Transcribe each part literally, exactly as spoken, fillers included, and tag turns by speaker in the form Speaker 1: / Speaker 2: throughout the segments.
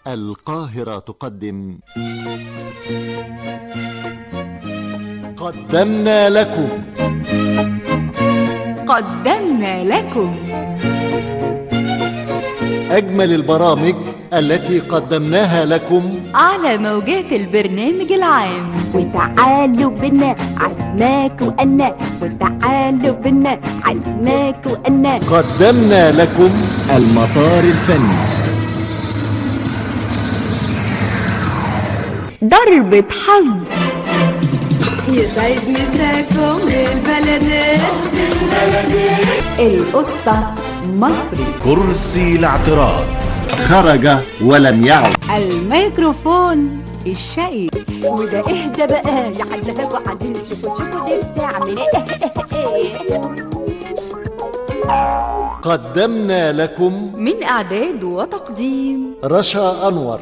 Speaker 1: القاهرة تقدم قدمنا لكم
Speaker 2: قدمنا لكم
Speaker 1: أجمل البرامج التي قدمناها لكم
Speaker 2: على موجات البرنامج العام.
Speaker 3: وتعالوا بنا عزماك وأنا وتعالوا بنا عزماك وأنا
Speaker 1: قدمنا لكم المطار الفني.
Speaker 2: ضربة حظ
Speaker 3: يسعد مساكم البلدين
Speaker 2: القصة مصري.
Speaker 1: كرسي الاعتراض خرج ولم يعد.
Speaker 2: الميكروفون الشقي.
Speaker 3: وده اهدى بقى يا حلاق وعديل شوفوا شوفوا دي بتعمل ايه.
Speaker 1: قدمنا لكم
Speaker 2: من إعداد وتقديم
Speaker 1: رشا أنور.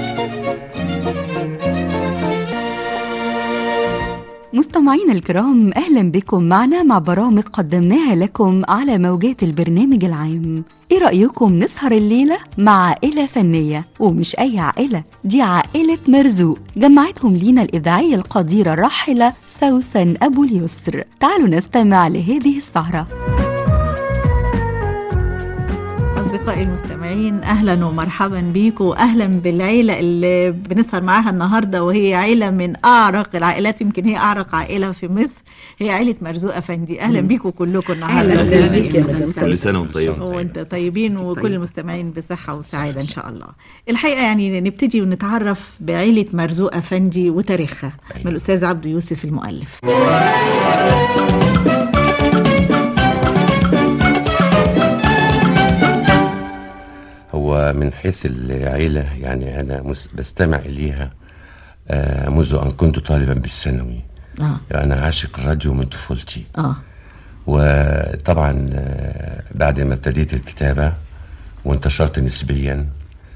Speaker 2: مستمعينا الكرام، أهلا بكم معنا مع برامج قدمناها لكم على موجات البرنامج العام. ايه رأيكم نسهر الليلة مع عائلة فنية، ومش أي عائلة، دي عائلة مرزوق جمعتهم لينا الإذاعية القديرة الراحلة سوسن أبو اليسر. تعالوا نستمع لهذه السهرة.
Speaker 4: أصدقائي المستمعين، أهلا ومرحبا بيكم، وأهلا بالعيلة اللي بنسهر معاها النهاردة، وهي عيلة من أعرق العائلات، يمكن هي أعرق عائلة في مصر، هي عيلة مرزوق أفندي. أهلا بيكم كلكم النهاردة.
Speaker 5: أهلا بيك يا مدام سوسن. كل سنة وانتم طيبين.
Speaker 4: وانت طيبين، وكل المستمعين بصحة وسعادة إن شاء الله. الحقيقة يعني نبتدي ونتعرف بعيلة مرزوق أفندي وتاريخها من الأستاذ عبد يوسف المؤلف.
Speaker 5: هو من حيث العيلة يعني أنا بستمع إليها آه منذ أن كنت طالبا بالثانوي. آه. أنا عاشق الراديو من طفولتي. آه. وطبعا آه بعد ما ابتديت الكتابة وانتشرت نسبيا،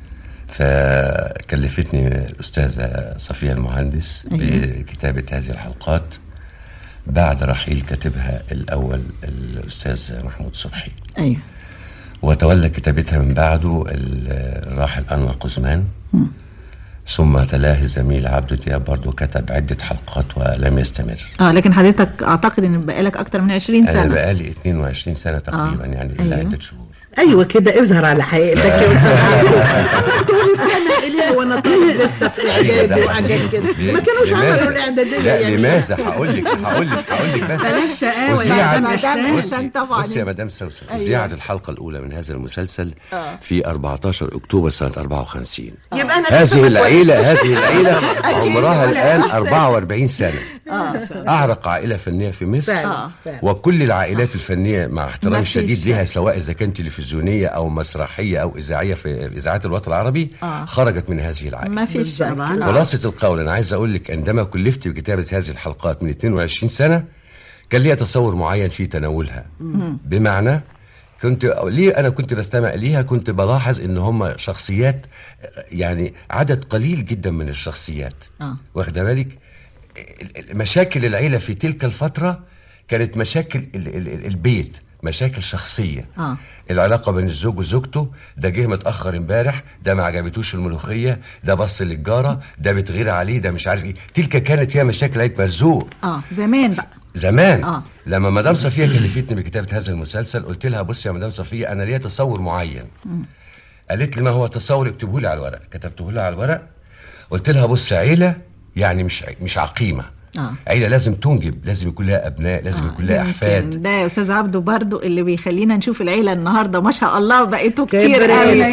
Speaker 5: فكلفتني الأستاذة صفية المهندس بكتابة هذه الحلقات بعد رحيل كاتبها الأول الأستاذ محمود صبحي. أيوه. وتولى كتابتها من بعده الراحل أنور قزمان، م. ثم تلاه الزميل عبد دياب برضو كتب عدة حلقات ولم يستمر. اه
Speaker 4: لكن حضرتك أعتقد أن بقالك أكتر من عشرين سنة.
Speaker 5: أنا بقالي اثنين وعشرين سنة تقريبا. آه. يعني إلى عدة شهور.
Speaker 6: ايوه كده اظهر على حقيقتك يا استاذ. تقول استنى اليه وانا طالب لسه في اعدادي وحاجات كده، ما كانوش عملوا الاعداديه.
Speaker 5: لا يعني لماذا؟ هقول لك هقول لك هقول لك بس
Speaker 4: بلاش شقاوه يا مدام سوسن. طبعا
Speaker 5: بصي يا مدام سوسن، اذاعت الحلقه الاولى من هذا المسلسل في أربعتاشر أكتوبر سنه أربعة وخمسين.
Speaker 6: يبقى انا
Speaker 5: هذه العيله هذه العيله عمرها الان أربعة وأربعين سنه. اعرق عائله فنيه في مصر، وكل العائلات الفنيه مع احترامي الشديد لها، سواء اذا كانت تلفزيونيه او مسرحيه او اذاعيه في اذاعات الوطن العربي، آه. خرجت من هذه العائله.
Speaker 4: ما فيش طبعا.
Speaker 5: خلاصه القول، انا عايز اقول لك عندما كلفت بكتابه هذه الحلقات من اثنين وعشرين سنه كان لي تصور معين في تناولها. مم. بمعنى كنت ليه انا كنت بستمع ليها، كنت بلاحظ ان هم شخصيات، يعني عدد قليل جدا من الشخصيات. آه. واخده بالك؟ مشاكل العيله في تلك الفتره كانت مشاكل البيت، مشاكل شخصيه. آه. العلاقه بين الزوج وزوجته، ده جه متاخر امبارح، ده ما عجبتوش الملوخيه، ده بص للجاره، ده بتغير عليه، ده مش عارف ايه. تلك كانت فيها مشاكل عيله مرزوق.
Speaker 4: اه زمان بقى
Speaker 5: زمان. آه. لما مدام صفيه كلفتني بكتابه هذا المسلسل قلت لها بص يا مدام صفيه، انا ليا تصور معين. م. قالت لي ما هو التصور؟ اكتبه لي على الورق. كتبته لها على الورق. قلت لها بص، عيله يعني مش مش عقيمه. آه. عيلة لازم تنجب، لازم يكون لها أبناء، لازم آه. يكون لها أحفاد.
Speaker 4: ده يا أستاذ عبده برضو اللي بيخلينا نشوف العيلة النهاردة ما شاء الله بقيتوا كتير قوي.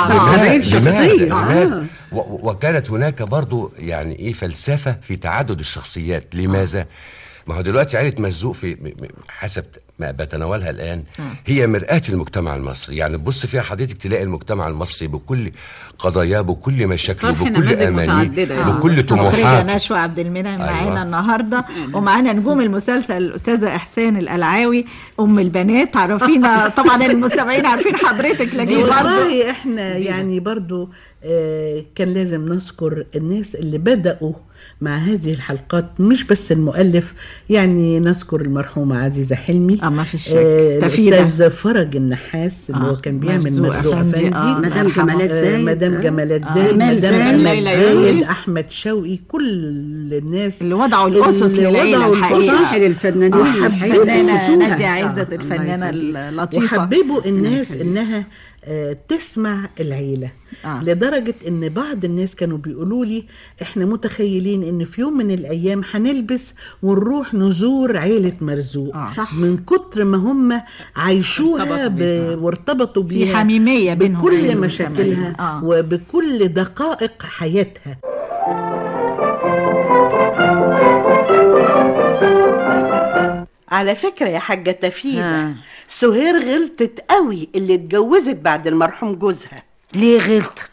Speaker 5: لماذا؟ وكانت هناك برضو يعني إيه فلسفة في تعدد الشخصيات. لماذا؟ آه. ما هو دلوقتي عائلة مرزوق في حسب ما بتناولها الآن آه. هي مرآة المجتمع المصري. يعني تبص فيها حضرتك تلاقي المجتمع المصري بكل قضاياه، بكل مشاكله، بكل أمانيه، بكل طموحاته.
Speaker 4: نشوى عبد المنعم معانا أيوة. النهارده، ومعانا نجوم المسلسل الأستاذة إحسان القلعاوي أم البنات. عرفينا طبعا المستمعين عارفين حضرتك، لكن
Speaker 6: والله احنا يعني برضو آه كان لازم نذكر الناس اللي بدأوا مع هذه الحلقات، مش بس المؤلف، يعني نذكر المرحومة عزيزة حلمي.
Speaker 4: اه ما فيش شك.
Speaker 6: آه
Speaker 4: تفيدة.
Speaker 6: الاستاذ فرج الناس اللي
Speaker 4: آه.
Speaker 6: هو كان بيعمل
Speaker 4: مرزوق
Speaker 6: مرزوق
Speaker 4: أفندي.
Speaker 6: افندي،
Speaker 4: آه.
Speaker 7: مدام جمالات
Speaker 6: آه،
Speaker 7: زايد،
Speaker 6: مدام
Speaker 7: آه.
Speaker 6: جمالات
Speaker 7: آه.
Speaker 6: زايد،
Speaker 7: أمال
Speaker 6: مدام
Speaker 7: زايد،
Speaker 6: أمال
Speaker 4: ليلى
Speaker 6: زايد،
Speaker 4: يوسف.
Speaker 6: احمد شوقي، كل الناس
Speaker 4: اللي وضعوا الاسس
Speaker 6: اللي
Speaker 4: للعيله
Speaker 6: وضعوا
Speaker 4: الحقيقه.
Speaker 6: الأسس.
Speaker 7: للفنانين
Speaker 6: وحبوا
Speaker 4: الفنانه
Speaker 7: أسسوها.
Speaker 4: نادية
Speaker 6: آه.
Speaker 4: عزت،
Speaker 7: الله
Speaker 4: الفنانه
Speaker 7: يخليك.
Speaker 4: اللطيفه.
Speaker 6: وحببوا الناس
Speaker 7: يخليك.
Speaker 6: انها آه، تسمع العيلة.
Speaker 4: آه.
Speaker 6: لدرجة ان بعض الناس كانوا بيقولوا لي احنا متخيلين ان في يوم من الايام هنلبس ونروح نزور عيلة مرزوق.
Speaker 4: آه.
Speaker 7: صح.
Speaker 6: من كتر ما هم عايشوها
Speaker 7: ارتبطوا
Speaker 6: ب...
Speaker 7: بيها.
Speaker 6: وارتبطوا
Speaker 4: في
Speaker 6: بيها
Speaker 4: حميميه بينهم
Speaker 6: بكل
Speaker 4: أيوة
Speaker 6: مشاكلها
Speaker 4: كمان. آه.
Speaker 6: وبكل دقائق حياتها.
Speaker 8: على فكرة يا حاجة تفيدة،
Speaker 7: آه.
Speaker 8: سهير غلطت قوي اللي اتجوزت بعد المرحوم جوزها.
Speaker 9: ليه غلطت؟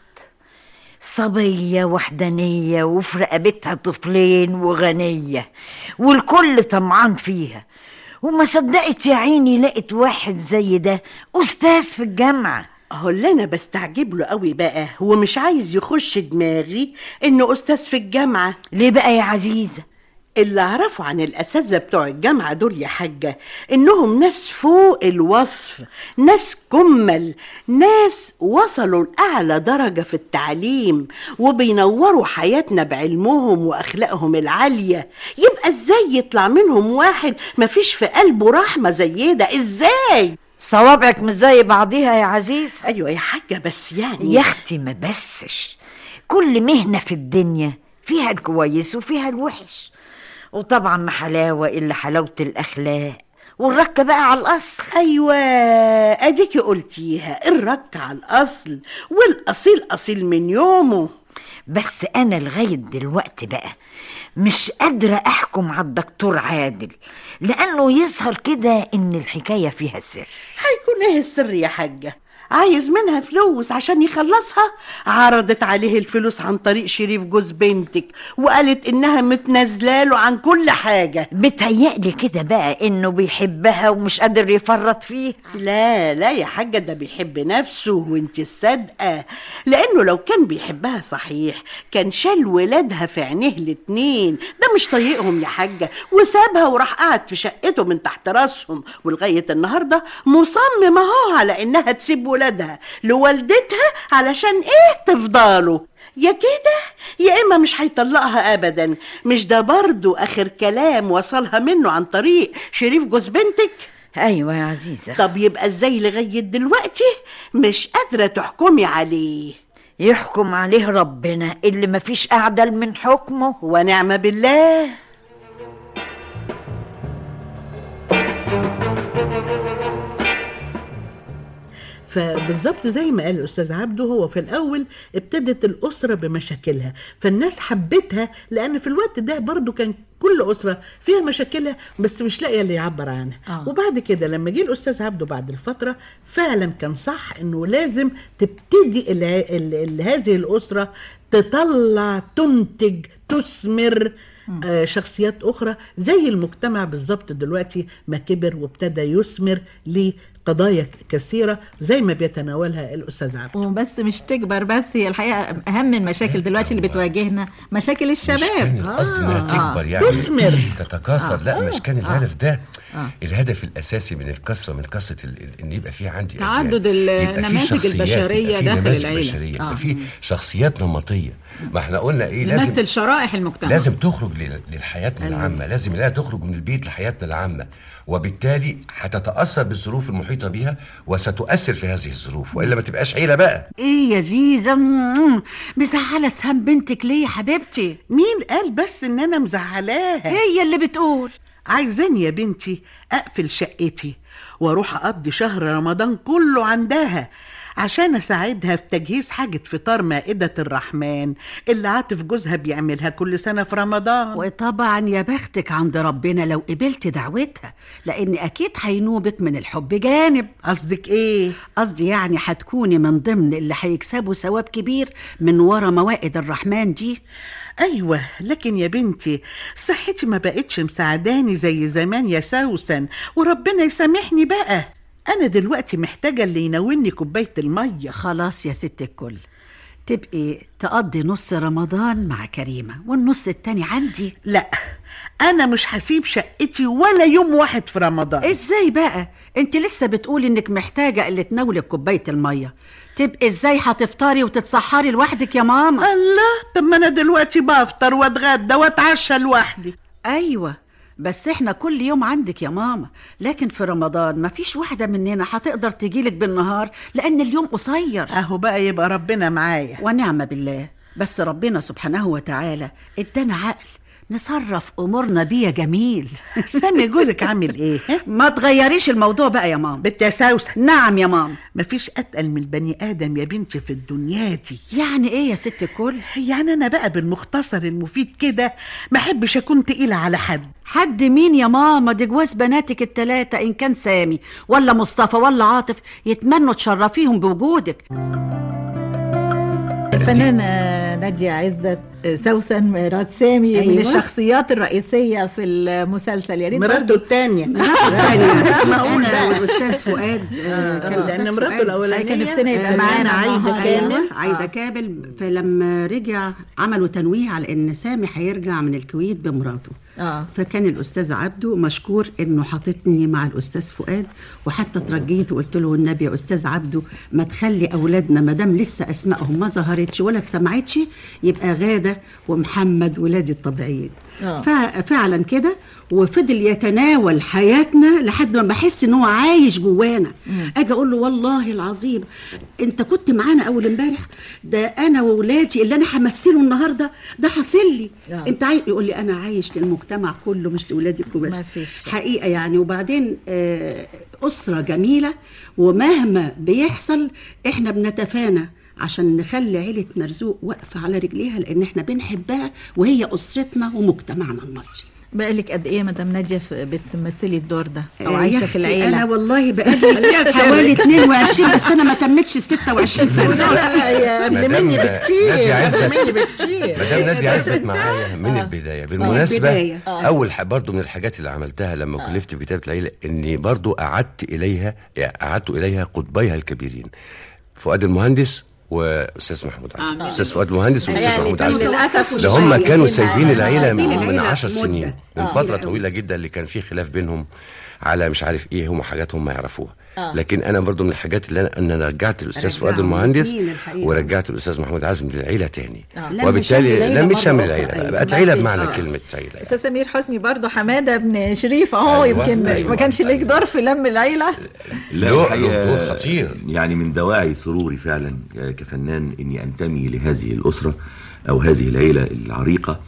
Speaker 9: صبية وحدانية وفي رقبتها طفلين وغنية والكل طمعان فيها، وما صدقت يا عيني لقت واحد زي ده أستاذ في الجامعة.
Speaker 8: اهو اللي انا بستعجب له قوي بقى هو مش عايز يخش دماغي انه استاذ في الجامعة.
Speaker 9: ليه بقى يا عزيزة؟
Speaker 8: اللي اعرفه عن الاساتذه بتوع الجامعه دول يا حاجه انهم ناس فوق الوصف، ناس كمل، ناس وصلوا لاعلى درجه في التعليم وبينوروا حياتنا بعلمهم واخلاقهم العاليه. يبقى ازاي يطلع منهم واحد مفيش في قلبه رحمه زي ده؟ ازاي؟
Speaker 9: صوابعك مش زي بعضيها يا عزيزة.
Speaker 8: ايوه يا حاجه بس يعني
Speaker 9: يا اختي ما بسش، كل مهنة في الدنيا فيها الكويس وفيها الوحش، وطبعا ما حلاوة إلا حلاوة الأخلاق، والركة بقى على الأصل.
Speaker 8: ايوه اديكي قلتيها، الرك على الاصل، والاصيل اصيل من يومه.
Speaker 9: بس أنا لغاية دلوقتي بقى مش قادرة أحكم على الدكتور عادل، لأنه يظهر كده إن الحكاية فيها سر.
Speaker 8: هيكون ايه السر يا حاجة؟ عايز منها فلوس عشان يخلصها؟ عرضت عليه الفلوس عن طريق شريف جوز بنتك وقالت انها متنازلاله عن كل حاجة.
Speaker 9: بتهيألي كده بقى انه بيحبها ومش قادر يفرط فيه.
Speaker 8: لا لا يا حاجة، ده بيحب نفسه وانت الصادقة، لانه لو كان بيحبها صحيح كان شال ولادها في عينيه الاتنين. ده مش طايقهم يا حاجة وسابها وراح قعد في شقته من تحت راسهم، ولغاية النهاردة مصمم اهو على انها تسيب ولادها لوالدتها علشان ايه؟ تفضاله. يا كده يا اما مش هيطلقها ابدا. مش ده برضو اخر كلام وصلها منه عن طريق شريف جوز بنتك؟
Speaker 9: ايوه يا عزيزة.
Speaker 8: طب يبقى ازاي لغاية دلوقتي مش قادرة تحكمي عليه؟
Speaker 9: يحكم عليه ربنا اللي مفيش اعدل من حكمه.
Speaker 8: ونعم بالله.
Speaker 6: فبالظبط زي ما قال الأستاذ عبده، هو في الأول ابتدت الأسرة بمشاكلها فالناس حبتها، لأن في الوقت ده برضو كان كل أسرة فيها مشاكلها بس مش لاقيه اللي يعبر عنها.
Speaker 4: آه.
Speaker 6: وبعد كده لما جه الأستاذ عبده بعد الفترة فعلا كان صح إنه لازم تبتدي ال ال ال هذه الأسرة تطلع، تنتج، تثمر آه شخصيات أخرى زي المجتمع بالظبط دلوقتي ما كبر وابتدى يثمر لقضايا كثيرة زي ما بيتناولها الأستاذ عبد.
Speaker 4: وبس مش تكبر بس، هي الحقيقة أهم المشاكل دلوقتي اللي بتواجهنا مشاكل
Speaker 5: مش كان
Speaker 4: الشباب.
Speaker 5: القصد انها
Speaker 4: آه.
Speaker 5: تكبر يعني
Speaker 6: تثمر.
Speaker 5: تتكاثر.
Speaker 4: آه.
Speaker 5: لا مش كان الهدف ده.
Speaker 4: آه.
Speaker 5: الهدف الاساسي من الكسره، من قصه ال- ال- ان يبقى في عندي
Speaker 7: تعدد
Speaker 5: أجيال. يبقى في
Speaker 7: النماذج
Speaker 5: شخصيات،
Speaker 7: البشرية
Speaker 5: يبقى في
Speaker 7: داخل
Speaker 5: نماذج
Speaker 7: العيلة.
Speaker 5: بشرية، يبقى
Speaker 7: آه.
Speaker 5: في شخصيات نمطيه. ما احنا قلنا ايه؟ لازم
Speaker 7: نمثل شرائح المجتمع.
Speaker 5: لازم تخرج لل- لحياتنا
Speaker 6: أيوة.
Speaker 5: العامة، لازم انها تخرج من البيت لحياتنا العامة، وبالتالي هتتأثر بالظروف المحيطة بها وستؤثر في هذه الظروف، وإلا ما تبقاش عيلة بقى.
Speaker 7: ايه يا زيزة، مم، مزعلة سهام بنتك ليه يا حبيبتي؟
Speaker 8: مين قال بس ان انا مزعلاها؟
Speaker 7: هي اللي بتقول.
Speaker 8: عايزاني يا بنتي اقفل شقتي واروح اقضي شهر رمضان كله عندها عشان اساعدها في تجهيز حاجة فطار مائدة الرحمن اللي عاطف جوزها بيعملها كل سنة في رمضان.
Speaker 7: وطبعا يا بختك عند ربنا لو قبلت دعوتها، لان اكيد هينوبك من الحب جانب.
Speaker 8: قصدك ايه؟
Speaker 7: قصدي يعني هتكوني من ضمن اللي هيكسبوا ثواب كبير من ورا موائد الرحمن دي.
Speaker 8: ايوه لكن يا بنتي صحتي ما بقتش مساعداني زي زمان يا سوسن، وربنا يسامحني بقى. انا دلوقتي محتاجة اللي يناولني كوباية المية.
Speaker 7: خلاص يا ست الكل، تبقي تقضي نص رمضان مع كريمة والنص التاني عندي.
Speaker 6: لا، انا مش هسيب شقتي ولا يوم واحد في رمضان.
Speaker 7: ازاي بقى؟ انت لسه بتقولي انك محتاجة اللي تناولك كوباية المية، تبقي ازاي هتفطري وتتسحري لوحدك يا ماما؟
Speaker 6: الله، طب ما انا دلوقتي بفطر واتغدى واتعشى لوحدي.
Speaker 7: ايوه بس احنا كل يوم عندك يا ماما، لكن في رمضان مفيش واحدة مننا هتقدر تجيلك بالنهار لان اليوم قصير.
Speaker 6: اهو بقى يبقى ربنا معايا
Speaker 7: ونعم بالله. بس ربنا سبحانه وتعالى ادانا عقل نصرف امورنا بيه جميل.
Speaker 6: سامي جوزك عامل ايه؟
Speaker 7: ما تغيريش الموضوع بقى يا ماما.
Speaker 6: بنت يا سوسن.
Speaker 7: نعم يا ماما.
Speaker 6: مفيش اتقل من البني ادم يا بنتي في الدنيا دي.
Speaker 7: يعني ايه يا ست الكل؟
Speaker 6: يعني انا بقى بالمختصر المفيد كده ما احبش اكون تقيله على حد.
Speaker 7: حد مين يا ماما؟ دي جواز بناتك التلاتة، ان كان سامي ولا مصطفى ولا عاطف يتمنوا تشرفيهم بوجودك.
Speaker 4: الفنانة نادية عزت سوسن مرات سامي. أيوة. من الشخصيات الرئيسية في المسلسل. يا ريت
Speaker 6: مراته الثانية.
Speaker 7: مراته الثانية أنا والأستاذ فؤاد.
Speaker 6: كان لأن مراته الأولانية
Speaker 4: كان نفسنا يبقى معانا
Speaker 7: عايدة كامل. عايدة كامل. فلما رجع عملوا تنويه على إن سامي هيرجع من الكويت بمراته. آه. فكان الأستاذ عبده مشكور إنه حاططني مع الأستاذ فؤاد، وحتى ترجيت وقلت له النبي يا أستاذ عبده ما تخلي أولادنا مدام لسه أسمائهم ما ظهرتش ولا اتسمعتش يبقى غادة ومحمد ولادي الطبيعيين. آه. ففعلا كده، وفضل يتناول حياتنا لحد ما بحس إنه عايش جوانا. أجي أقول له والله العظيم أنت كنت معانا أول امبارح، ده أنا وولادي اللي أنا همثله النهاردة ده حاصل لي. آه. أنت عايش؟ يقول لي أنا عايش للمجتمع كله مش لولادك بس. حقيقة يعني. وبعدين آه أسرة جميلة، ومهما بيحصل احنا بنتفانى عشان نخلي عيلة مرزوق واقفة على رجليها، لان احنا بنحبها وهي أسرتنا ومجتمعنا المصري.
Speaker 4: بقالك قد ايه مدام نادية بتمثلي الدور ده او عايشة في العيلة؟
Speaker 7: انا والله بقالي حوالي اتنين وعشرين بس انا ما تمتش ستة وعشرين سنة.
Speaker 6: لا قبل مني بكتير قبل مني بكتير.
Speaker 5: مدام نادية عزت معايا من البداية. بالمناسبة اول برضو من الحاجات اللي عملتها لما كلفت بكتابة العيلة اني برضو قعدت اليها قعدت اليها قطبيها الكبيرين فؤاد المهندس واستاذ محمود عزم. استاذ فؤاد المهندس واستاذ محمود عزم ده هم كانوا سايبين العيله من عشر سنين، من فتره طويله جدا اللي كان فيه خلاف بينهم على مش عارف ايه هم حاجات هم ما يعرفوها. آه. لكن انا برضو من الحاجات اللي انا ان انا رجعت الاستاذ فؤاد المهندس ورجعت الاستاذ محمود عزم للعيله تاني. آه. وبالتالي لم شامل العيله بقت عيله بمعنى آه. كلمه عيله.
Speaker 4: استاذ سمير حسني برضو حماده بن شريف اهو. أيوة. يمكن أيوة. ما كانش ليك دور في لم العيله.
Speaker 5: لا دور خطير
Speaker 10: يعني. من دواعي سروري فعلا كفنان اني انتمي لهذه الاسره او هذه العيله العريقه.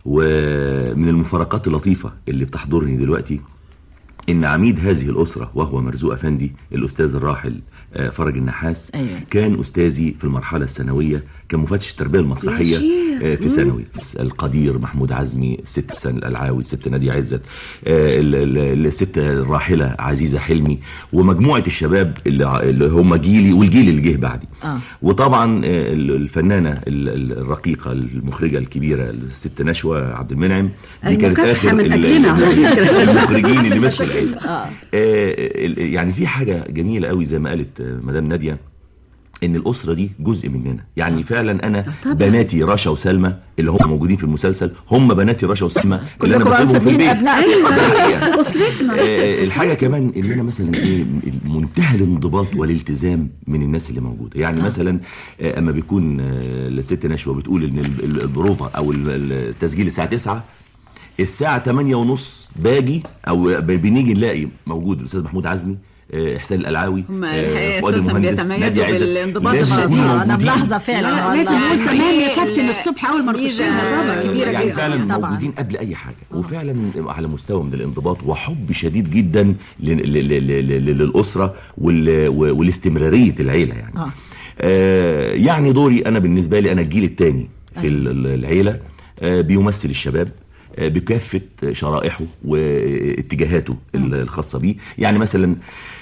Speaker 10: ومن المفارقات اللطيفه اللي بتحضرني دلوقتي ان عميد هذه الاسره وهو مرزوق افندي الاستاذ الراحل فرج النحاس. أيوة. كان استاذي في المرحله الثانويه كمفتش التربيه المسرحيه في ثانوي. القدير محمود عزمي، الست سن الالعاوي، الست نادية عزت، الست الراحله عزيزه حلمي، ومجموعه الشباب اللي هم جيلي والجيل اللي جه بعدي. آه. وطبعا الفنانه الرقيقه المخرجه الكبيره الست نشوى عبد المنعم دي كانت اخر المخرجين اللي مسكوا العيله. آه. يعني في حاجه جميله قوي زي ما قالت مدام نادية ان الاسره دي جزء مننا يعني. فعلا انا طبعا. بناتي رشا وسلمى اللي هم موجودين في المسلسل هم بناتي رشا وسلمى اللي انا بطلبهم في البيت. اسرتنا. الحاجه كمان ان انا مثلا ايه منتهى الانضباط والالتزام من الناس اللي موجوده يعني. آه. مثلا اما بيكون الست نشوى بتقول ان البروفا او التسجيل الساعه تسعة، الساعه تمانية ونص باجي او بنيجي نلاقي موجود الاستاذ محمود عزمي، احسان الالعاوي،
Speaker 4: فؤاد المهندس، نادية عزت. بالانضباط انا ملاحظه فعلا
Speaker 7: لازم نقول تمام يا كابتن الصبح اول ما نخشها
Speaker 10: كبيره يعني فعلا موجودين قبل اي حاجه. وفعلا على مستوى من الانضباط وحب شديد جدا للاسره والاستمراريه العيله يعني. آه. آه يعني دوري انا بالنسبه لي انا الجيل الثاني في العيله، آه بيمثل الشباب بكافة شرائحه واتجاهاته الخاصة بيه يعني. مثلا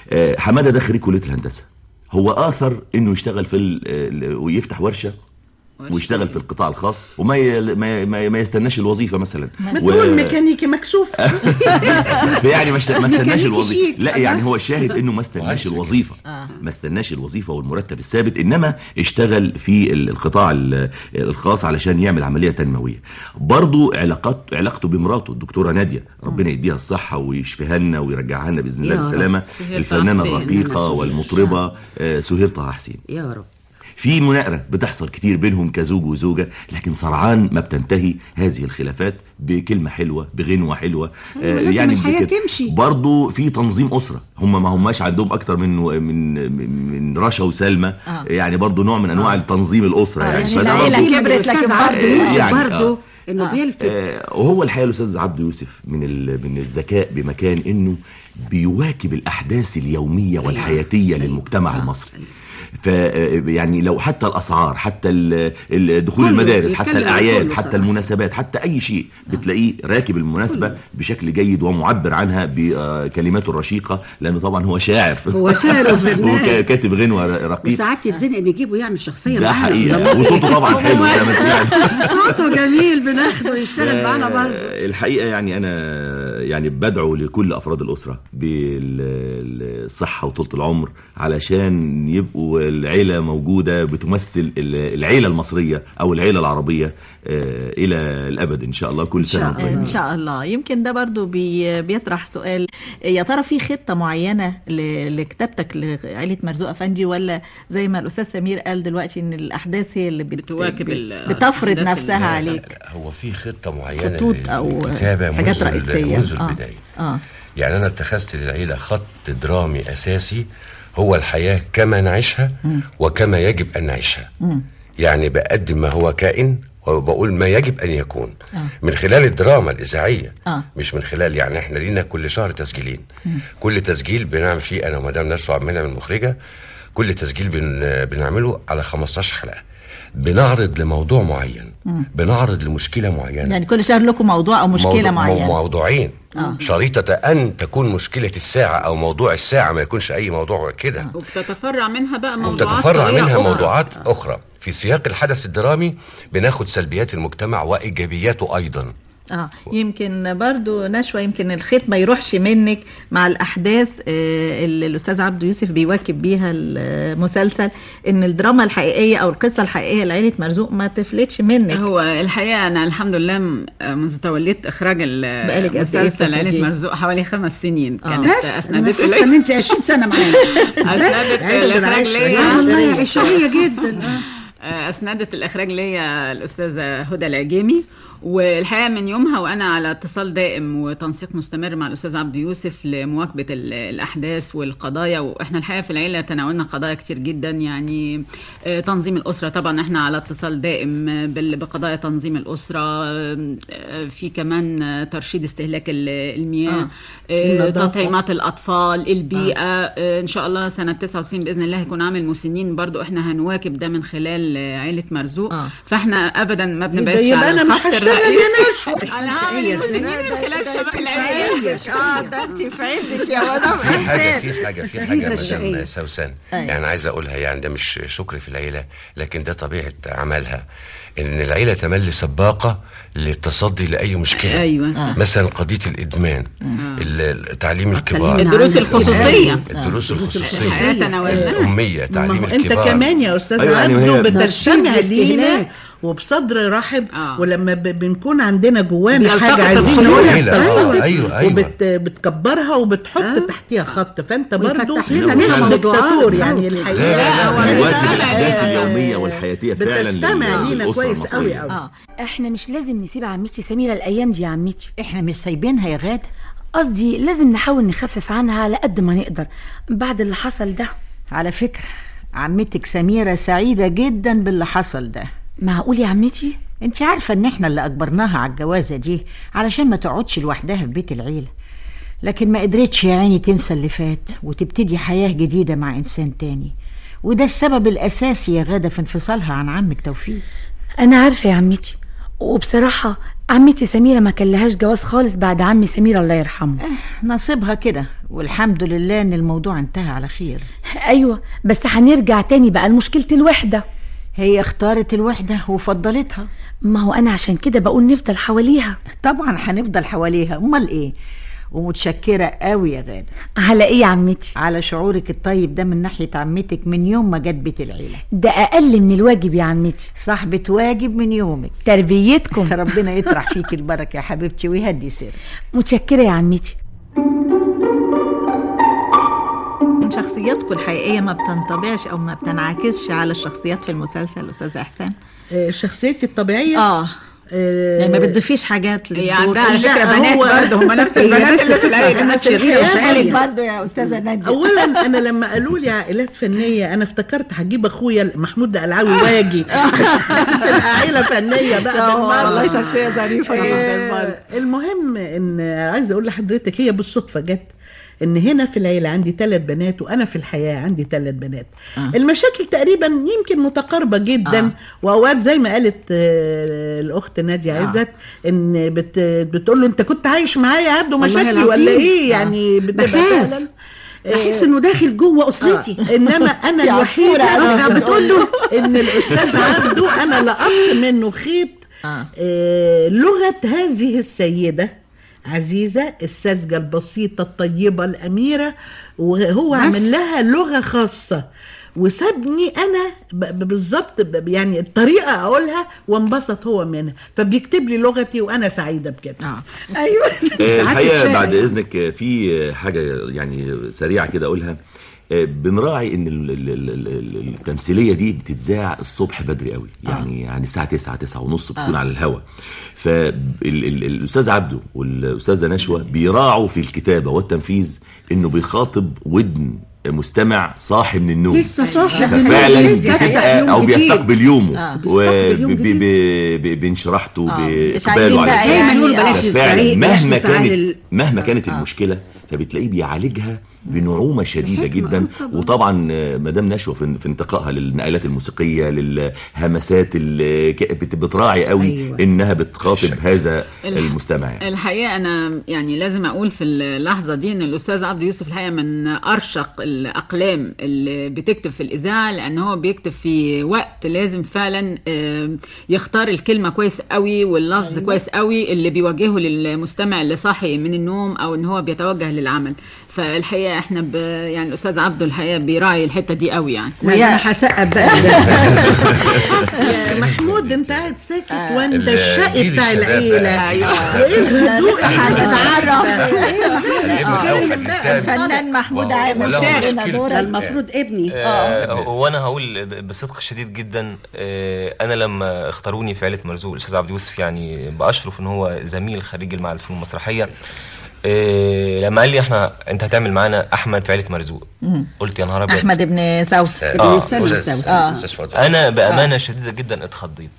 Speaker 10: حمادة ده خريج كلية الهندسة، هو آثر انه يشتغل في ويفتح ورشة ويشتغل في القطاع الخاص وما ي... ما, ي... ما يستناش الوظيفه مثلا.
Speaker 6: ما تقول و... ميكانيكي مكسوف.
Speaker 10: يعني ما استناش الوظيفه، لا يعني هو الشاهد انه ما استناش الوظيفه، ما استناش الوظيفه والمرتب الثابت، انما اشتغل في القطاع الخاص علشان يعمل عمليه تنمويه. برضو علاقات علاقته بمراته الدكتوره ناديه، ربنا يديها الصحه ويشفيها لنا ويرجعها لنا باذن الله بالسلامه، الفنانه الرقيقه والمطربه سهير طه حسين
Speaker 7: يا رب.
Speaker 10: في مناقرة بتحصل كتير بينهم كزوج وزوجة، لكن سرعان ما بتنتهي هذه الخلافات بكلمة حلوة بغنوة حلوة.
Speaker 7: آه يعني
Speaker 10: برضو في تنظيم أسرة، هم ما هماش عندهم أكتر من من من رشا وسلمى. آه. يعني برضو نوع من أنواع آه. التنظيم الأسرة.
Speaker 7: آه. يعني العائلة كبرت لكن برضو يعني برضو إنه بيلفت.
Speaker 10: آه وهو الحقيقة الأستاذ عبده يوسف من من الذكاء بمكان إنه بيواكب الأحداث اليومية والحياتية للمجتمع المصري. ف يعني لو حتى الاسعار، حتى دخول المدارس، حتى الاعياد، حتى المناسبات، حتى اي شيء بتلاقيه راكب المناسبه بشكل جيد ومعبر عنها بكلماته الرشيقه، لانه طبعا هو شاعر،
Speaker 7: هو شاعر
Speaker 10: وكاتب غنوه رقيق،
Speaker 7: وساعات يتزنق نجيبه يعمل شخصيه
Speaker 10: ده حقيقه، وصوته طبعا حلو زي ما سمعت.
Speaker 7: صوته جميل، بناخده يشتغل معانا برضه.
Speaker 10: الحقيقه يعني انا يعني بدعو لكل افراد الاسره بالصحه وطولة العمر علشان يبقوا العيلة موجودة بتمثل العيلة المصرية أو العيلة العربية إلى الأبد إن شاء الله. كل سنة
Speaker 4: طيب إن شاء الله. يمكن ده برضو بي بيطرح سؤال، يا ترى في خطة معينة لكتابتك لعائلة مرزوق أفندي، ولا زي ما الأستاذ سمير قال دلوقتي إن الأحداث هي اللي بتواكب بتفرض نفسها عليك؟
Speaker 5: هو في خطة معينة
Speaker 4: خطوط أو حاجات رئيسية
Speaker 5: منذ البداية. آه. آه. يعني أنا اتخذت للعيلة خط درامي أساسي هو الحياة كما نعيشها وكما يجب أن نعيشها. يعني بقدم ما هو كائن وبقول ما يجب أن يكون آه. من خلال الدراما الإذاعية آه. مش من خلال يعني احنا لينا كل شهر تسجيلين. مم. كل تسجيل بنعمل فيه أنا ومدام نشوى عمنا من المخرجة، كل تسجيل بن بنعمله على خمستاشر حلقة، بنعرض لموضوع معين. مم. بنعرض لمشكلة معينة.
Speaker 4: يعني كل شهر لكم موضوع أو مشكلة موضوع معينة.
Speaker 5: موضوعين آه. شريطة أن تكون مشكلة الساعة أو موضوع الساعة، ما يكونش أي موضوع كده.
Speaker 11: آه. وبتتفرع منها بقى موضوعات
Speaker 5: وبتتفرع منها أخرى. موضوعات آه. أخرى في سياق الحدث الدرامي. بناخد سلبيات المجتمع وإيجابياته أيضا.
Speaker 4: اه يمكن برضو نشوى، يمكن الخيط ما يروحش منك مع الأحداث آه اللي الأستاذ عبده يوسف بيواكب بيها المسلسل، إن الدراما الحقيقية أو القصة الحقيقية لعائلة مرزوق ما تفلتش منك.
Speaker 11: هو الحقيقة أنا الحمد لله منذ توليت إخراج المسلسل عائلة مرزوق حوالي خمس سنين.
Speaker 7: كانت أسندت إلي إن أنت عشرين سنة معانا.
Speaker 11: أسندت الإخراج ليا
Speaker 7: والله عشرية جدا.
Speaker 11: أسندت الإخراج ليا الأستاذة هدى العجيمي، والحقيقة من يومها وأنا على اتصال دائم وتنسيق مستمر مع الأستاذ عبده يوسف لمواكبة الأحداث والقضايا. وإحنا الحقيقة في العيلة تناولنا قضايا كتير جدا، يعني تنظيم الأسرة طبعا إحنا على اتصال دائم بقضايا تنظيم الأسرة، في كمان ترشيد استهلاك المياه، آه. تطعيمات الأطفال، البيئة. آه. إن شاء الله سنة تسعة وتسعين بإذن الله هيكون عام المسنين، برضو إحنا هنواكب ده من خلال عائلة مرزوق. آه. فاحنا أبدا ما بنبعدش على الخط.
Speaker 4: انا هعمل المسنين من خلال شباب العيله. اه ده انت في عزك يا مدام.
Speaker 5: في حاجه في حاجه في حاجه مدام سوسن يعني عايز اقولها، يعني ده مش شكر في العيله لكن ده طبيعه عملها، ان العيله تملي سباقه للتصدي لاي مشكله.
Speaker 11: ايوه آه.
Speaker 5: مثلا قضيه الادمان، آه. تعليم الكبار،
Speaker 11: الدروس الخصوصيه،
Speaker 5: الدروس الخصوصيه الاميه، تعليم الكبار.
Speaker 6: انت كمان يا استاذ عبده بترشمع لينا وبصدر رحب. آه. ولما بنكون عندنا جوانا حاجه عايزين نقولها
Speaker 5: ايوه ايوه ايوه
Speaker 6: وبتكبرها وبتحط آه. تحتيها خط، فانت برضو
Speaker 7: دكتور
Speaker 6: يعني الحقيقه
Speaker 10: الاحداث اليوميه والحياتيه فعلا
Speaker 6: بتستمع لينا كويس قوي قوي.
Speaker 3: اه احنا مش لازم نسيب عمتي سميره الايام دي. عمتي
Speaker 7: احنا مش سايبينها يا غاده،
Speaker 3: قصدي لازم نحاول نخفف عنها على قد ما نقدر بعد اللي حصل ده.
Speaker 7: على فكره عمتك سميره سعيده جدا باللي حصل ده.
Speaker 3: معقول يا عمتي؟
Speaker 7: انت عارفة ان احنا اللي اجبرناها على الجوازة دي علشان ما تقعدش لوحدها في بيت العيلة، لكن ما قدرتش يا عيني تنسى اللي فات وتبتدي حياة جديدة مع انسان تاني، وده السبب الاساسي يا غادة في انفصالها عن عمك توفيق.
Speaker 3: انا عارفة يا عمتي، وبصراحة عمتي سميرة ما كان لهاش جواز خالص بعد عمي سميرة الله يرحمه.
Speaker 7: اه نصيبها كده، والحمد لله ان الموضوع انتهى على خير.
Speaker 3: ايوه بس هنرجع تاني بقى لمشكلة الوحدة.
Speaker 12: هي اختارت الوحدة وفضلتها.
Speaker 3: ما هو انا عشان كده بقول نفضل حواليها.
Speaker 12: طبعا هنفضل حواليها، امال ايه. ومتشكرة قوي يا غادة.
Speaker 3: على ايه يا عمتي؟
Speaker 12: على شعورك الطيب ده من ناحية عمتك من يوم ما جت بيت العيلة.
Speaker 3: ده اقل من الواجب يا عمتي.
Speaker 12: صاحبة واجب من يومك.
Speaker 3: تربيتكم.
Speaker 12: ربنا يطرح فيك البركة يا حبيبتي ويهدي سر.
Speaker 3: متشكرة يا عمتي.
Speaker 4: شخصياتكم الحقيقية ما بتنطبعش او ما بتنعكسش على الشخصيات في المسلسل استاذ احسان؟
Speaker 6: شخصيتي الطبيعية
Speaker 4: اه يعني ما بتضيفيش حاجات
Speaker 11: هي عندها على فكرة بنات برضه هم نفس البنات اللي في العيلة.
Speaker 12: شريرة وسألت برضه يا أستاذة نادية.
Speaker 6: أولا أنا لما قالوا لي عائلات فنية أنا افتكرت هجيب أخويا محمود العلوي واجي عائلة فنية بقى.
Speaker 4: والله شخصية ظريفة
Speaker 6: جدا. المهم إن عايزة أقول لحضرتك هي بالصدفة جت ان هنا في العيلة عندي ثلاث بنات وانا في الحياة عندي ثلاث بنات. آه. المشاكل تقريبا يمكن متقاربة جدا. آه. واوقات زي ما قالت آه الاخت نادية آه. عزت ان بت بتقول له انت كنت عايش معايا يا عبده مشاكلي ولا ايه. آه. يعني بتبقى فعلا
Speaker 7: بحس انه داخل جوه اسرتي.
Speaker 6: آه. انما انا الوحيدة بتقول له ان الاستاذ عبده انا لقطت منه خيط. آه. آه لغة هذه السيدة عزيزة الساذجة البسيطة الطيبة الأميرة، وهو عمل لها لغة خاصة وسابني أنا بالظبط يعني الطريقة أقولها وانبسط هو منها، فبيكتب لي لغتي وأنا سعيدة بكده.
Speaker 4: آه.
Speaker 6: أيوة.
Speaker 10: الحقيقة بعد إذنك في حاجة يعني سريعة كده أقولها. بنراعي ان التمثيليه دي بتتذاع الصبح بدري قوي يعني آه. يعني الساعه تسعة تسعة ونص بتكون آه. على الهواء. فالاستاذ عبده والاستاذه نشوى بيراعوا في الكتابه والتنفيذ انه بيخاطب ودن مستمع صاحي من النوم
Speaker 7: لسه صاحي
Speaker 10: فعلا بتبقى او بيستقبل يومه وبانشراحته باقباله على فعلا مهما كانت مهما كانت المشكله فبتلاقيه بيعالجها بنعومة شديدة جدا. وطبعا مدام نشوى في انتقائها للنقلات الموسيقية للهمسات اللي بتراعي قوي أيوة. انها بتخاطب هذا المستمع.
Speaker 11: يعني. الحقيقة انا يعني لازم اقول في اللحظة دي ان الاستاذ عبد يوسف الحقيقة من ارشق الاقلام اللي بتكتب في الاذاعة، لان هو بيكتب في وقت لازم فعلا يختار الكلمة كويس قوي واللفظ أيوة. كويس قوي اللي بيواجهه للمستمع اللي صاحي من النوم او ان هو بيتوجه للعمل. فالحقيقه احنا ب... يعني الاستاذ عبده الحقيقه بيراعي الحته دي قوي يعني.
Speaker 12: ويا هسقف بقى
Speaker 6: يا محمود انت قاعد ساكت وانت الشقي بتاع العيله. وايه الهدوء هنتعرف ايه محمود
Speaker 12: الفنان محمود عامر شاغلنا دور
Speaker 7: المفروض ابني.
Speaker 13: اه وانا هقول بصدق شديد جدا انا لما اختاروني في عيله مرزوق الاستاذ عبد يوسف يعني باشرف ان هو زميل خريج المعهد الفنون المسرحيه. إيه لما قال لي احنا انت هتعمل معانا احمد في عيله مرزوق قلت يا نهار ابيض
Speaker 12: احمد ابن سوس
Speaker 13: ابن سوس انا بامانه آه. شديده جدا اتخضيت.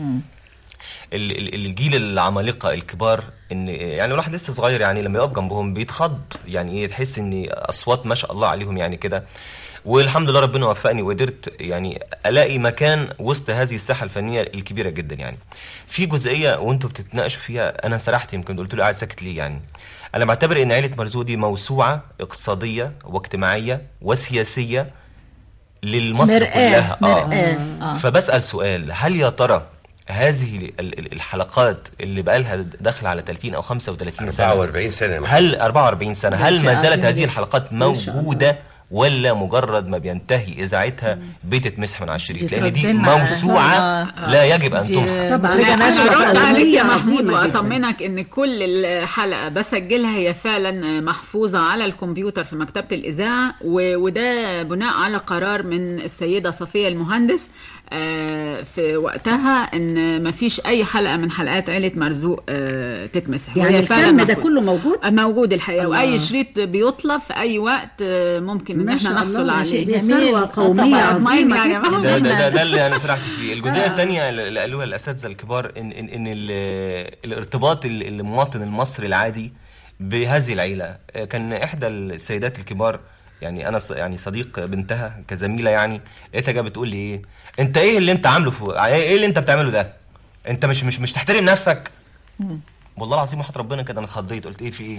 Speaker 13: الجيل العمالقه الكبار ان يعني الواحد لسه صغير يعني لما يقف جنبهم بيتخض يعني ايه تحس ان اصوات ما شاء الله عليهم يعني كده. والحمد لله ربنا وفقني وقدرت يعني الاقي مكان وسط هذه الساحه الفنيه الكبيره جدا. يعني في جزئيه وانتوا بتتناقشوا فيها انا سرحت يمكن قلت له قاعد ساكت ليه. يعني انا بعتبر ان عيله مرزوق دي موسوعه اقتصاديه واجتماعيه وسياسيه للمصر كلها. آه. آه. فبسال سؤال هل يا ترى هذه الحلقات اللي بقالها داخله على ثلاثين او خمسة وثلاثين سنه
Speaker 5: أربعة وأربعين سنه
Speaker 13: هل أربعة وأربعين سنه هل ما زالت هذه الحلقات موجوده ولا مجرد ما بينتهي اذاعتها بتتمسح من على الشريط؟ لان دي موسوعه لا يجب ان تمحى.
Speaker 11: طبعا انا ارد عليك يا محمود واطمنك ان كل الحلقه بسجلها هي فعلا محفوظه على الكمبيوتر في مكتبه الاذاعه، وده بناء على قرار من السيده صفيه المهندس في وقتها ان مفيش اي حلقه من حلقات عيله مرزوق تتمسح.
Speaker 7: يعني الكلام ده كله موجود
Speaker 11: موجود الحقيقه. واي شريط بيطلب في اي وقت ممكن ان احنا نحصل عليه.
Speaker 7: دي ثروه قوميه عظيمه
Speaker 13: يعني. ده, ده, ده اللي انا سرحت فيه. الجزئيه الثانيه اللي قالوها الاساتذه الكبار ان ان, إن الارتباط المواطن المصري العادي بهذه العيله. كان احدى السيدات الكبار يعني انا يعني صديق بنتها كزميله يعني لقيتها جايه بتقول لي ايه انت ايه اللي انت عامله فوق ايه اللي انت بتعمله ده انت مش مش مش تحترم نفسك. والله العظيم وحد ربنا كده انا اتخضيت قلت ايه في ايه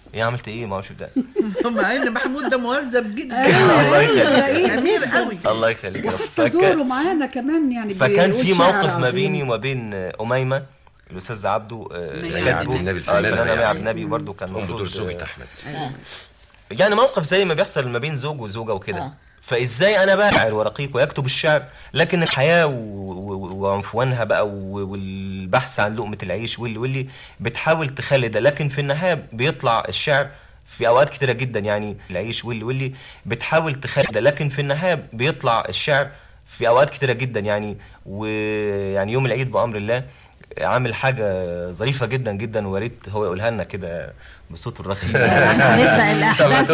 Speaker 13: ايه عملت ايه؟ ما هوش ده
Speaker 6: مع ان محمود ده مهذب جدا.
Speaker 13: الله يخليك.
Speaker 6: امير قوي.
Speaker 13: الله يخليك.
Speaker 7: دوره معانا كمان يعني.
Speaker 13: فكان في موقف ما بيني وما بين أميمة الأستاذ عبده كاتبه الفنانة عبد النبي برضه كان
Speaker 5: دور زوجة أحمد.
Speaker 13: يعني موقف زي ما بيحصل ما بين زوج وزوجة وكده. فازاي انا بقى شاعر ورقيق ويكتب الشعر، لكن الحياه وعنفوانها بقى والبحث عن لقمه العيش واللي واللي بتحاول تخلي ده، لكن في النهايه بيطلع الشعر في اوقات كتيره جدا يعني العيش واللي واللي بتحاول تخلي ده، لكن في النهايه بيطلع الشعر في اوقات كتيره جدا يعني. ويعني يوم العيد بامر الله عامل حاجه ظريفه جدا جدا، ويا ريت هو يقولها لنا كده بصوت الرخيم.
Speaker 11: نسبق الاحداث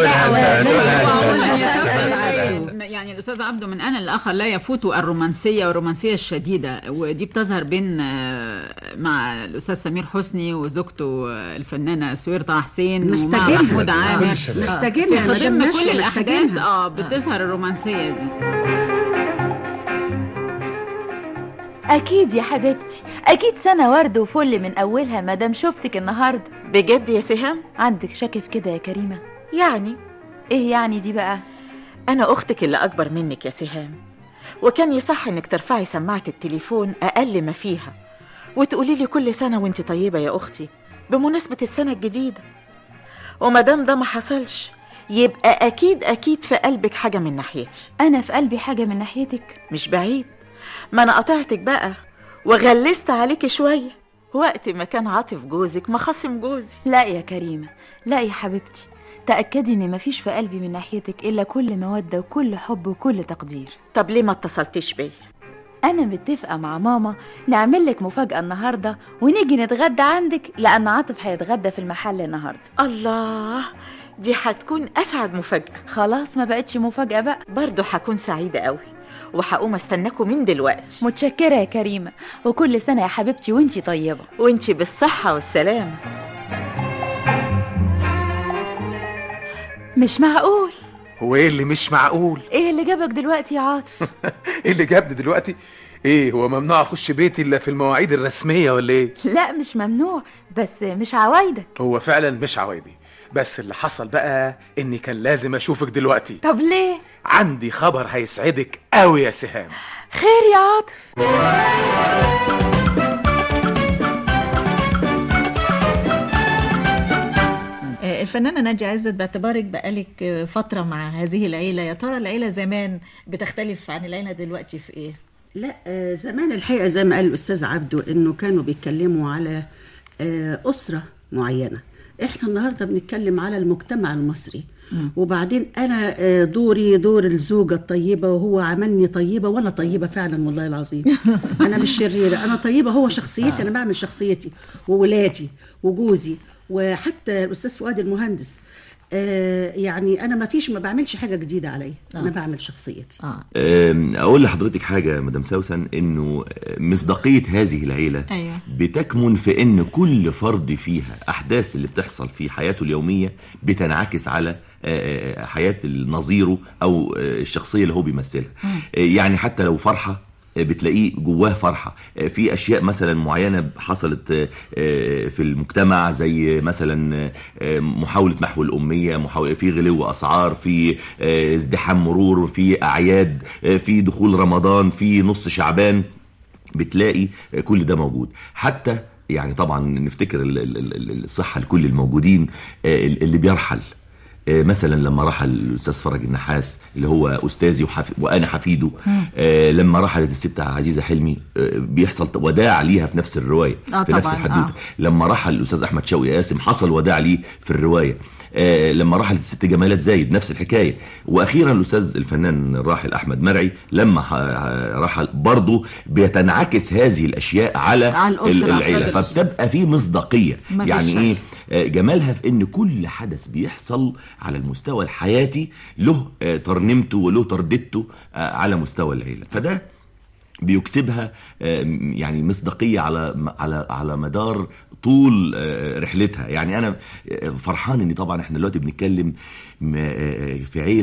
Speaker 11: يعني الاستاذ عبده من انا لاخر لا يفوت الرومانسيه والرومانسيه الشديده، ودي بتظهر بين مع الاستاذ سمير حسني وزوجته الفنانه سوير طه حسين ومع محمود عامر. محتاجينها في ضمن كل الاحداث اه بتظهر الرومانسيه دي.
Speaker 14: اكيد يا حبيبتي، اكيد سنة ورد وفل من اولها مادام شفتك النهاردة.
Speaker 15: بجد يا سهام؟
Speaker 14: عندك شك في كده يا كريمة؟
Speaker 15: يعني
Speaker 14: ايه يعني دي بقى؟
Speaker 15: انا اختك اللي اكبر منك يا سهام، وكان يصح انك ترفعي سماعة التليفون اقل ما فيها وتقولي لي كل سنة وانت طيبة يا اختي بمناسبة السنة الجديدة. ومادام ده ما حصلش يبقى اكيد اكيد في قلبك حاجة من ناحيتي.
Speaker 14: انا في قلبي حاجة من ناحيتك؟
Speaker 15: مش بعيد، ما انا قطعتك بقى وغلست عليك شوية وقت ما كان عاطف جوزك مخاصم جوزي.
Speaker 14: لا يا كريمة، لا يا حبيبتي، تأكدي ان مفيش في قلبي من ناحيتك الا كل مودة وكل حب وكل تقدير.
Speaker 15: طب ليه ما اتصلتيش بيا؟
Speaker 14: انا متفقة مع ماما نعمل لك مفاجأة النهاردة ونيجي نتغدى عندك، لان عاطف هيتغدى في المحل النهاردة.
Speaker 15: الله، دي هتكون اسعد مفاجأة.
Speaker 14: خلاص ما بقتش مفاجأة بقى.
Speaker 15: برضو هكون سعيدة قوي وهقوم استناكم من دلوقتي.
Speaker 14: متشكرة يا كريمة، وكل سنة يا حبيبتي وانتي طيبة.
Speaker 15: وانتي بالصحة والسلامة.
Speaker 14: مش معقول.
Speaker 16: هو ايه اللي مش معقول؟
Speaker 14: ايه اللي جابك دلوقتي يا عاطف؟
Speaker 16: ايه اللي جابني دلوقتي؟ ايه هو ممنوع اخش بيتي الا في المواعيد الرسمية ولا ايه؟
Speaker 14: لا مش ممنوع، بس مش عوايدك.
Speaker 16: هو فعلا مش عوايدي، بس اللي حصل بقى اني كان لازم اشوفك دلوقتي.
Speaker 14: طب ليه؟
Speaker 16: عندي خبر هيسعدك قوي يا سهام.
Speaker 14: خير يا عاطف؟
Speaker 4: الفنانة ناجية عزت، باعتبارك بقالك فترة مع هذه العيلة، يا ترى العيلة زمان بتختلف عن العيلة دلوقتي في ايه؟
Speaker 7: لا زمان الحقيقة زي ما قال الأستاذ عبده انه كانوا بيتكلموا على أسرة معينة. احنا النهاردة بنتكلم على المجتمع المصري. م. وبعدين انا دوري دور الزوجة الطيبة، وهو عملني طيبة وانا طيبة فعلا والله العظيم. انا مش شريرة، انا طيبة. هو شخصيتي، انا بعمل شخصيتي وولادي وجوزي وحتى الاستاذ فؤاد المهندس. آه يعني انا ما فيش ما بعملش حاجة جديدة عليا. آه. انا بعمل شخصيتي.
Speaker 10: آه. اقول لحضرتك حاجة مدام سوسن، انه مصداقية هذه العيلة أيوة. بتكمن في ان كل فرد فيها احداث اللي بتحصل في حياته اليومية بتنعكس على حياة نظيره او الشخصية اللي هو بيمثلها. يعني حتى لو فرحة بتلاقيه جواه فرحة في اشياء مثلا معينة حصلت في المجتمع، زي مثلا محاولة محو الامية، محاولة في غلو اسعار، في ازدحام مرور، في اعياد، في دخول رمضان، في نص شعبان، بتلاقي كل ده موجود. حتى يعني طبعا نفتكر الصحة لكل الموجودين اللي بيرحل. مثلا لما رحل الاستاذ فرج النحاس اللي هو استاذي وحف... وانا حفيده، آه لما رحلت الست عزيزه حلمي آه بيحصل وداع ليها في نفس الروايه، آه في نفس الحدوته. آه. لما رحل الاستاذ احمد شوقي قاسم حصل وداع ليه في الروايه. آه لما رحلت الست جمالات زايد نفس الحكايه. واخيرا الاستاذ الفنان الراحل احمد مرعي لما رحل برضه بيتنعكس هذه الاشياء على, على العيله، فبتبقى في مصداقيه. يعني ايه آه جمالها في ان كل حدث بيحصل على المستوى الحياتي له ترنمته وله ترددته على مستوى العيلة، فده بيكسبها يعني مصداقية على على على مدار طول رحلتها. يعني انا فرحان ان طبعا احنا دلوقتي بنتكلم في عيلة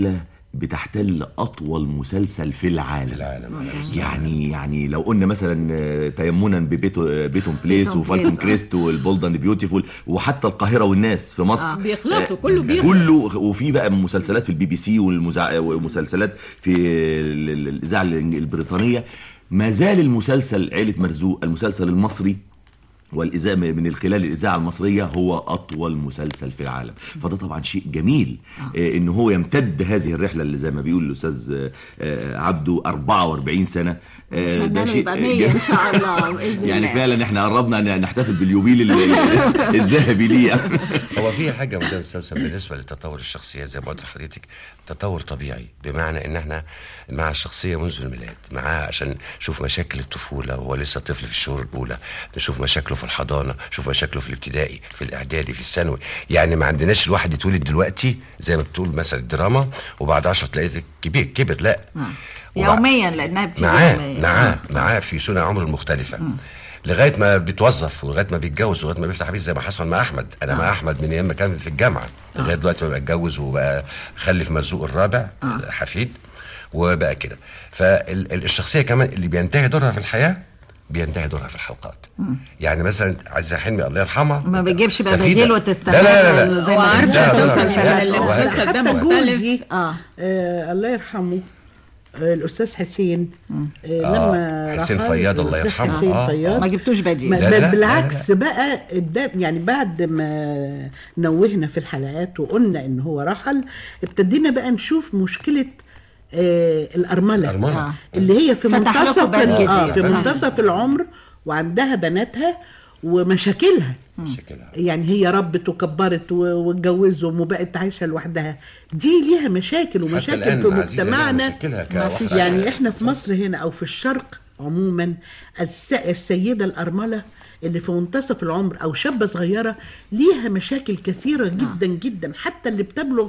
Speaker 10: بتحتل اطول مسلسل في العالم,
Speaker 5: العالم.
Speaker 10: يعني يعني لو قلنا مثلا تيمنا ببيتو بيتون بليس وفالكون كريست والبولد اند بيوتيفول وحتى القاهره والناس في مصر
Speaker 11: آه. بيخلصوا كله بيخلص
Speaker 10: كله. وفي بقى مسلسلات في البي بي سي ومسلسلات في الاذاعه البريطانيه. ما زال المسلسل عيلة مرزوق المسلسل المصري والإذاعة من خلال الإذاعة المصرية هو أطول مسلسل في العالم. فده طبعا شيء جميل آه. إن هو يمتد هذه الرحلة اللي زي ما بيقول الأستاذ عبده أربعة وأربعين سنة. ده شيء
Speaker 4: إن شاء الله
Speaker 10: يعني فعلا احنا قربنا نحتفل باليوبيل الذهبي ليه.
Speaker 5: هو في حاجة مدام سوسن بالنسبة لتطور الشخصيات زي ما قلت لحضرتك تطور طبيعي، بمعنى ان احنا مع الشخصية منذ الميلاد معاه عشان نشوف مشاكل الطفولة وهو لسه طفل في الشهور الأولى، نشوف مشاكله في الحضانة، نشوف مشاكله في الابتدائي، في الإعدادي، في الثانوي. يعني ما عندناش الواحد يتولد دلوقتي زي ما بتقول مثلا الدراما وبعد عشر تلاقيه كبير كبر، لا
Speaker 4: يوميا لأنها بتيجي
Speaker 5: معاه معاه معاه في سنة عمر المختلفة م. لغايه ما بيتوظف ولغايه ما بيتجوز ولغايه ما بيفتح بيت زي ما حصل مع احمد. انا آه. مع احمد من ايام ما كان في الجامعه آه. لغايه دلوقتي ما بقى اتجوز وبقى خلف مرزوق الرابع آه. حفيد وبقى كده. فالشخصيه كمان اللي بينتهي دورها في الحياه بينتهي دورها في الحلقات. مم. يعني مثلا عزة حلمي الله يرحمها
Speaker 4: ما بيجيبش بقى بديل وتستمر.
Speaker 5: لا لا لا, لا.
Speaker 4: وعارفه
Speaker 6: المسلسل ده مختلف. اه الله يرحمه الاستاذ حسين آه لما
Speaker 5: حسين فياض الله يرحمه
Speaker 6: حسين آه.
Speaker 4: ما جبتوش بديل.
Speaker 6: لا لا بالعكس لا لا. بقى يعني بعد ما نوهنا في الحلقات وقلنا ان هو رحل ابتدينا بقى نشوف مشكله آه الارمله آه. اللي هي في منتصف آه في منتصف العمر وعندها بناتها ومشاكلها. مشاكلها يعني هي ربت وكبرت واتجوزهم وبقت عايشه لوحدها. دي ليها مشاكل ومشاكل في مجتمعنا. يعني احنا في مصر هنا او في الشرق عموما السيده الارمله اللي في منتصف العمر او شابه صغيره ليها مشاكل كثيره جدا جدا، حتى اللي بتبلغ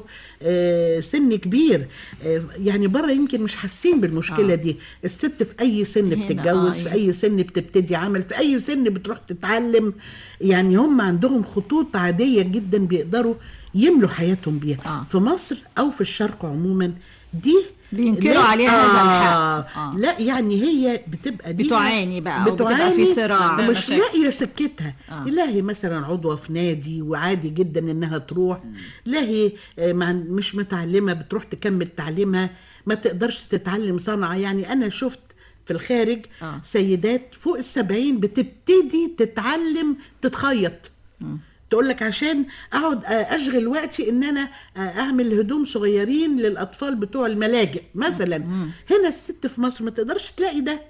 Speaker 6: سن كبير يعني بره يمكن مش حاسين بالمشكله دي. الست في اي سن بتتجوز، في اي سن بتبتدي عمل، في اي سن بتروح تتعلم. يعني هم عندهم خطوط عاديه جدا بيقدروا يملوا حياتهم بيها. في مصر او في الشرق عموما دي
Speaker 4: بينكروا عليها
Speaker 6: آه
Speaker 4: هذا الحق.
Speaker 6: آه. لا يعني هي بتبقى
Speaker 4: بتعاني بقى
Speaker 6: بتعاني
Speaker 4: في صراع
Speaker 6: ومش لاقيه سكتها. آه. لا هي مثلا عضوه في نادي وعادي جدا انها تروح. لا هي مش متعلمه بتروح تكمل تعليمها، ما تقدرش تتعلم صنعه. يعني انا شفت في الخارج آه. سيدات فوق السبعين بتبتدي تتعلم تتخيط. م. تقول لك عشان اقعد اشغل وقتي ان انا اعمل هدوم صغيرين للاطفال بتوع الملاجئ مثلا. مم. هنا الست في مصر ما تقدرش تلاقي ده.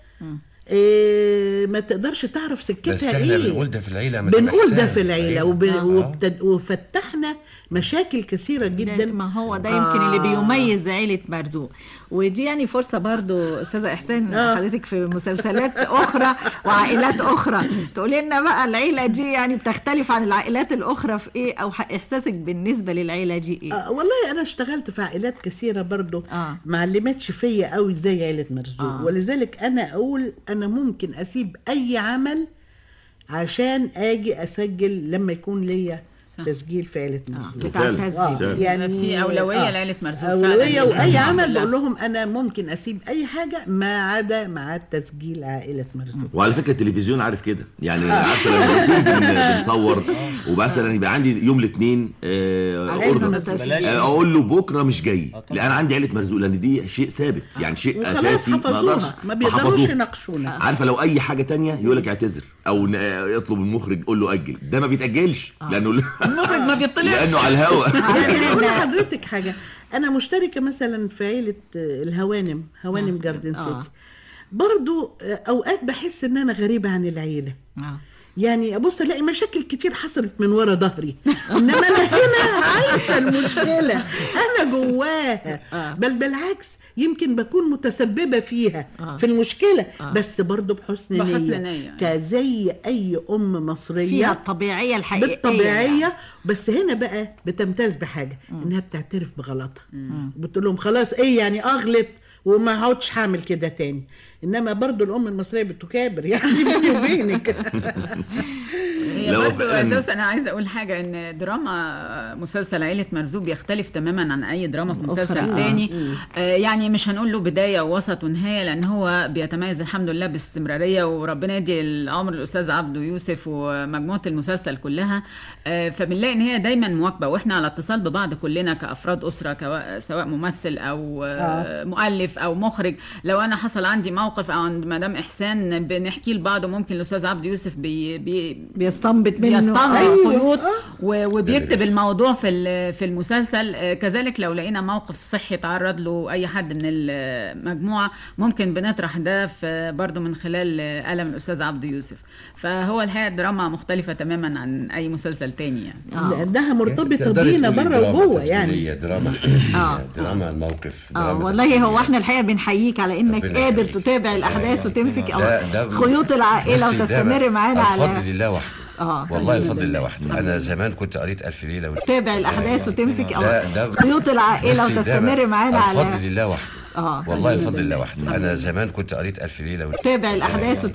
Speaker 6: إيه ما تقدرش تعرف سكتها ايه.
Speaker 5: بنقول ده في العيله
Speaker 6: بنقول ده في العيله وب... آه. وبتد... وفتحنا مشاكل كثيره جدا.
Speaker 4: ما هو ده يمكن آه. اللي بيميز عيله مرزوق. ودي يعني فرصه برضو استاذه احسان آه. حضرتك في مسلسلات اخرى وعائلات اخرى تقولي لنا بقى العيله دي يعني بتختلف عن العائلات الاخرى في ايه، او احساسك بالنسبه للعيله دي ايه؟
Speaker 6: آه والله انا اشتغلت في عائلات كثيره برضو آه. ما علمتش فيا قوي زي عيله مرزوق. آه. ولذلك انا اقول انا ممكن اسيب اي عمل عشان اجي اسجل لما يكون ليا تسجيل في عيلة مرزوق.
Speaker 11: بتاع التسجيل يعني في أولوية آه. لعيلة مرزوق
Speaker 6: أولوية. وأي عمل بقول لهم أنا ممكن أسيب أي حاجة ما عدا مع تسجيل عائلة مرزوق.
Speaker 10: وعلى فكرة التلفزيون عارف كده يعني. عارفة لما بنصور ومثلا يبقى عندي يوم الاثنين أقول له بكرة مش جاي لأن عندي عائلة مرزوق، لأن دي شيء ثابت يعني شيء أساسي
Speaker 6: ما ما بيقدروش يناقشونا.
Speaker 10: عارفة لو أي حاجة تانية يقول لك اعتذر أو يطلب المخرج قول له أجل. ده ما بيتأجلش لأنه
Speaker 4: المخرج ما بيطلعش
Speaker 10: لانه على الهوا.
Speaker 6: اقول لحضرتك حاجه، انا مشتركه مثلا في عيله الهوانم هوانم جاردن سيتي. برضو اوقات بحس ان انا غريبه عن العيله. يعني ابص الاقي مشاكل كتير حصلت من ورا ظهري انما انا هنا عايشه المشكله انا جواها. بل بالعكس يمكن بكون متسببة فيها آه. في المشكلة آه. بس برضو بحسن, بحسن نية, نية. كزي أي أم مصرية
Speaker 4: فيها الطبيعية الحقيقية
Speaker 6: بالطبيعية يعني. بس هنا بقى بتمتاز بحاجة م. إنها بتعترف بغلطها. بتقول لهم خلاص إيه يعني أغلط وما عودش هعمل كده تاني. إنما برضو الأم المصرية بتكابر يعني بيني وبينك.
Speaker 11: هي برضه يا سوسن انا عايزه اقول حاجه ان دراما مسلسل عيله مرزوق بيختلف تماما عن اي دراما في مسلسل
Speaker 4: أخرى.
Speaker 11: تاني.
Speaker 4: آه.
Speaker 11: آه يعني مش هنقول له بدايه ووسط ونهايه، لان هو بيتميز الحمد لله باستمراريه، وربنا يدي العمر الاستاذ عبده يوسف ومجموعه المسلسل كلها. آه فبنلاقي ان هي دايما مواكبه، واحنا على اتصال ببعض كلنا كافراد اسره، كوا- سواء ممثل او آه
Speaker 4: آه.
Speaker 11: مؤلف او مخرج. لو انا حصل عندي موقف او عند مدام احسان بنحكي لبعض، وممكن الاستاذ عبده يوسف بي بي
Speaker 4: بيستنبط منه
Speaker 11: بيستنبط
Speaker 4: أيوة.
Speaker 11: خيوط
Speaker 4: آه.
Speaker 11: و- وبيكتب الموضوع في ال- في المسلسل. آه، كذلك لو لقينا موقف صحي تعرض له اي حد من المجموعه، ممكن بنطرح ده في برضه من خلال آه، قلم الاستاذ عبده يوسف. فهو الحقيقه دراما مختلفه تماما عن اي مسلسل تاني يعني.
Speaker 6: لانها مرتبطه
Speaker 5: تقدري
Speaker 6: بينا
Speaker 5: تقولي
Speaker 6: بره
Speaker 5: دراما
Speaker 6: وجوه يعني.
Speaker 5: تسجيلية، دراما حياتيه،
Speaker 4: آه.
Speaker 5: دراما الموقف،
Speaker 4: اه
Speaker 5: دراما
Speaker 4: والله
Speaker 5: تسجيلية.
Speaker 4: هو احنا الحقيقه بنحييك على انك
Speaker 5: ربنا
Speaker 4: قادر
Speaker 5: يخليك.
Speaker 4: تتابع الاحداث وتمسك
Speaker 5: ده- ده-
Speaker 4: خيوط العائله
Speaker 5: بصي، ده
Speaker 4: وتستمر معانا على
Speaker 5: الفضل لله وحده.
Speaker 4: اه
Speaker 5: والله
Speaker 4: الحمد
Speaker 5: الفضل
Speaker 4: لله.
Speaker 5: لله وحده. انا زمان كنت قريت الف ليله وت...
Speaker 4: تتابع الاحداث وتمسك
Speaker 5: ده- ده-
Speaker 4: خيوط العائله
Speaker 5: بصي، ده
Speaker 4: وتستمر معانا على
Speaker 5: الفضل لله وحده.
Speaker 4: اه
Speaker 5: والله الفضل لله وحده. انا زمان كنت قريت الف ليله وت...
Speaker 4: تتابع الاحداث